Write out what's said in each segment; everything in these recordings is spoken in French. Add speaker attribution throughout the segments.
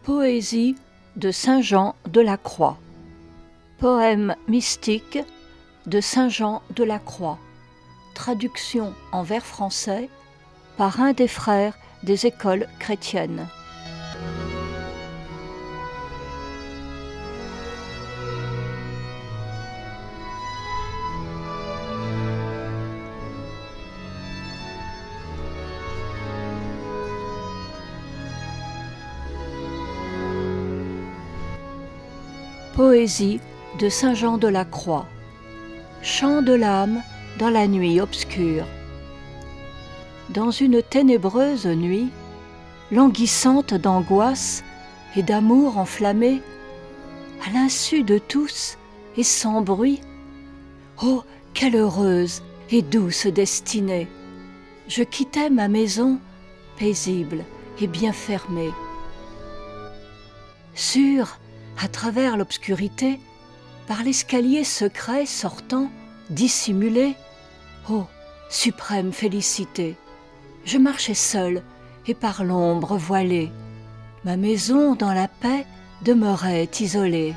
Speaker 1: Poésie de Saint Jean de la Croix. Poème mystique de Saint Jean de la Croix. Traduction en vers français par un des frères des écoles chrétiennes. Poésie de Saint Jean de la Croix. Chant de l'âme dans la nuit obscure. Dans une ténébreuse nuit, languissante d'angoisse et d'amour enflammé, à l'insu de tous et sans bruit, oh, quelle heureuse et douce destinée! Je quittais ma maison, paisible et bien fermée. Sûr, à travers l'obscurité, par l'escalier secret sortant, dissimulé, oh, suprême félicité! Je marchais seul et par l'ombre voilée, ma maison dans la paix demeurait isolée.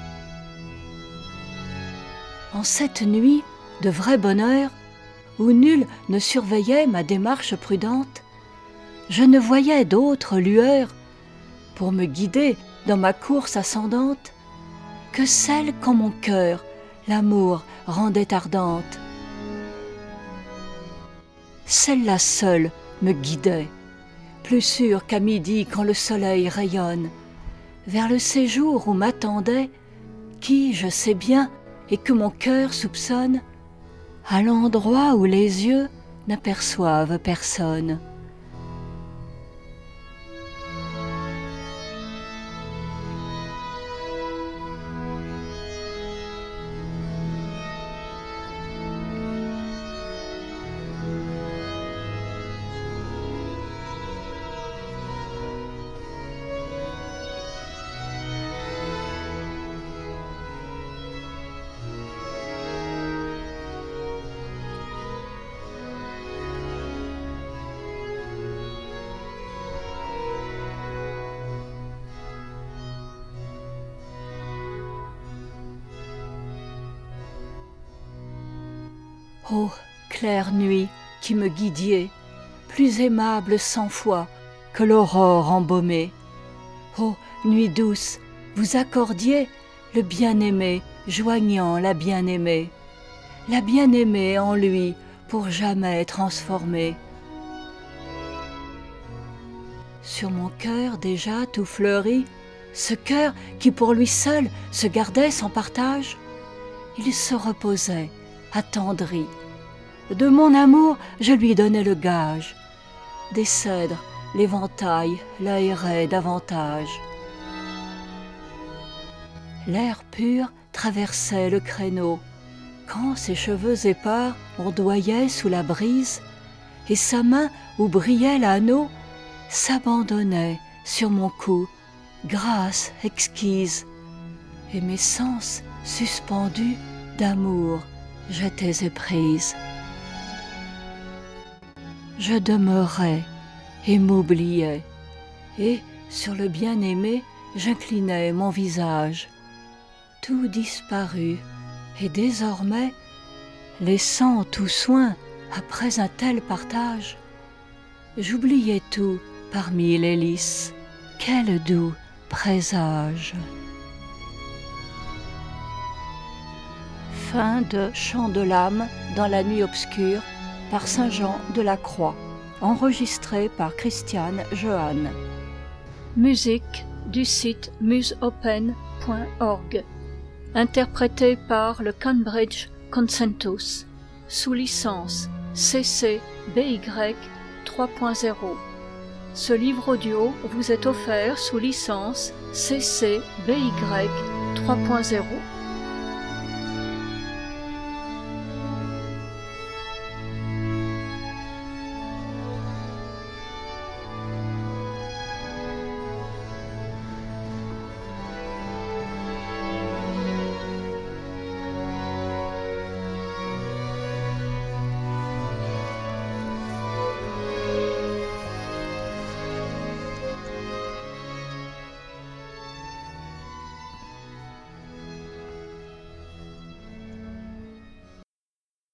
Speaker 1: En cette nuit de vrai bonheur, où nul ne surveillait ma démarche prudente, je ne voyais d'autre lueur pour me guider dans ma course ascendante que celle qu'en mon cœur l'amour rendait ardente. Celle-là seule me guidait, plus sûre qu'à midi quand le soleil rayonne, vers le séjour où m'attendait, qui, je sais bien, et que mon cœur soupçonne, à l'endroit où les yeux n'aperçoivent personne. Ô claire nuit qui me guidiez, plus aimable 100 fois que l'aurore embaumée. Ô nuit douce, vous accordiez le bien-aimé joignant la bien-aimée en lui pour jamais transformée. Sur mon cœur déjà tout fleuri, ce cœur qui pour lui seul se gardait sans partage, il se reposait attendri. De mon amour je lui donnais le gage, des cèdres l'éventail l'aérait davantage. L'air pur traversait le créneau, quand ses cheveux épars ondoyaient sous la brise, et sa main où brillait l'anneau s'abandonnait sur mon cou, grâce exquise, et mes sens suspendus d'amour j'étais éprise. Je demeurais et m'oubliais, et sur le bien-aimé j'inclinais mon visage. Tout disparut, et désormais, laissant tout soin après un tel partage, j'oubliais tout parmi les lys. Quel doux présage! Fin de Chant de l'âme dans la nuit obscure par Saint Jean de la Croix, enregistré par Christiane Johanne. Musique du site museopen.org, interprété par le Cambridge Consensus, sous licence CC BY 3.0. Ce livre audio vous est offert sous licence CC BY 3.0.